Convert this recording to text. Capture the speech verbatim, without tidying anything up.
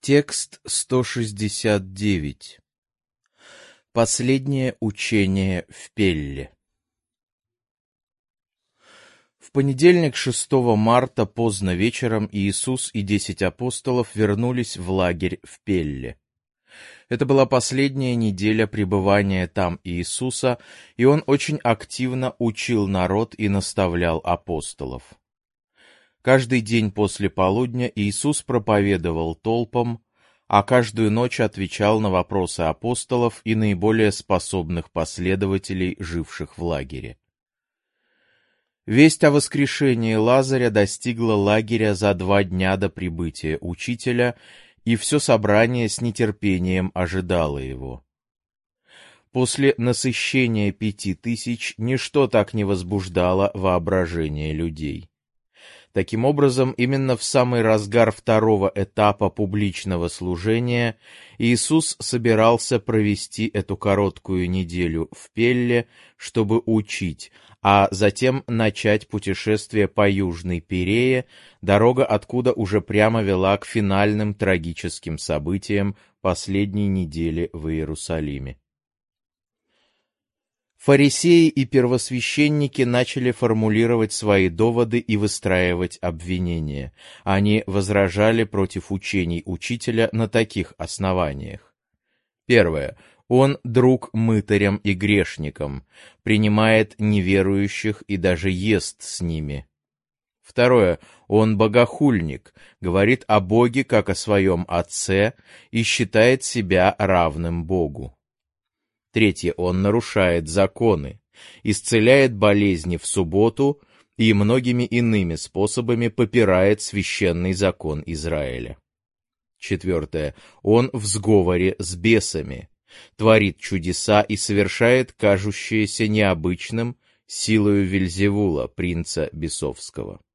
Текст сто шестьдесят девять. Последнее учение в Пелле. В понедельник, шестого марта, поздно вечером, Иисус и десять апостолов вернулись в лагерь в Пелле. Это была последняя неделя пребывания там Иисуса, и он очень активно учил народ и наставлял апостолов. Каждый день после полудня Иисус проповедовал толпам, а каждую ночь отвечал на вопросы апостолов и наиболее способных последователей, живших в лагере. Весть о воскрешении Лазаря достигла лагеря за два дня до прибытия Учителя, и все собрание с нетерпением ожидало его. После насыщения пяти тысяч ничто так не возбуждало воображение людей. Таким образом, именно в самый разгар второго этапа публичного служения Иисус собирался провести эту короткую неделю в Пелле, чтобы учить, а затем начать путешествие по Южной Пирее, дорога откуда уже прямо вела к финальным трагическим событиям последней недели в Иерусалиме. Фарисеи и первосвященники начали формулировать свои доводы и выстраивать обвинения. Они возражали против учений Учителя на таких основаниях. Первое. Он друг мытарям и грешникам, принимает неверующих и даже ест с ними. Второе. Он богохульник, говорит о Боге как о своем Отце и считает себя равным Богу. Третье. Он нарушает законы, исцеляет болезни в субботу и многими иными способами попирает священный закон Израиля. Четвертое. Он в сговоре с бесами, творит чудеса и совершает кажущееся необычным силою Вельзевула, принца бесовского.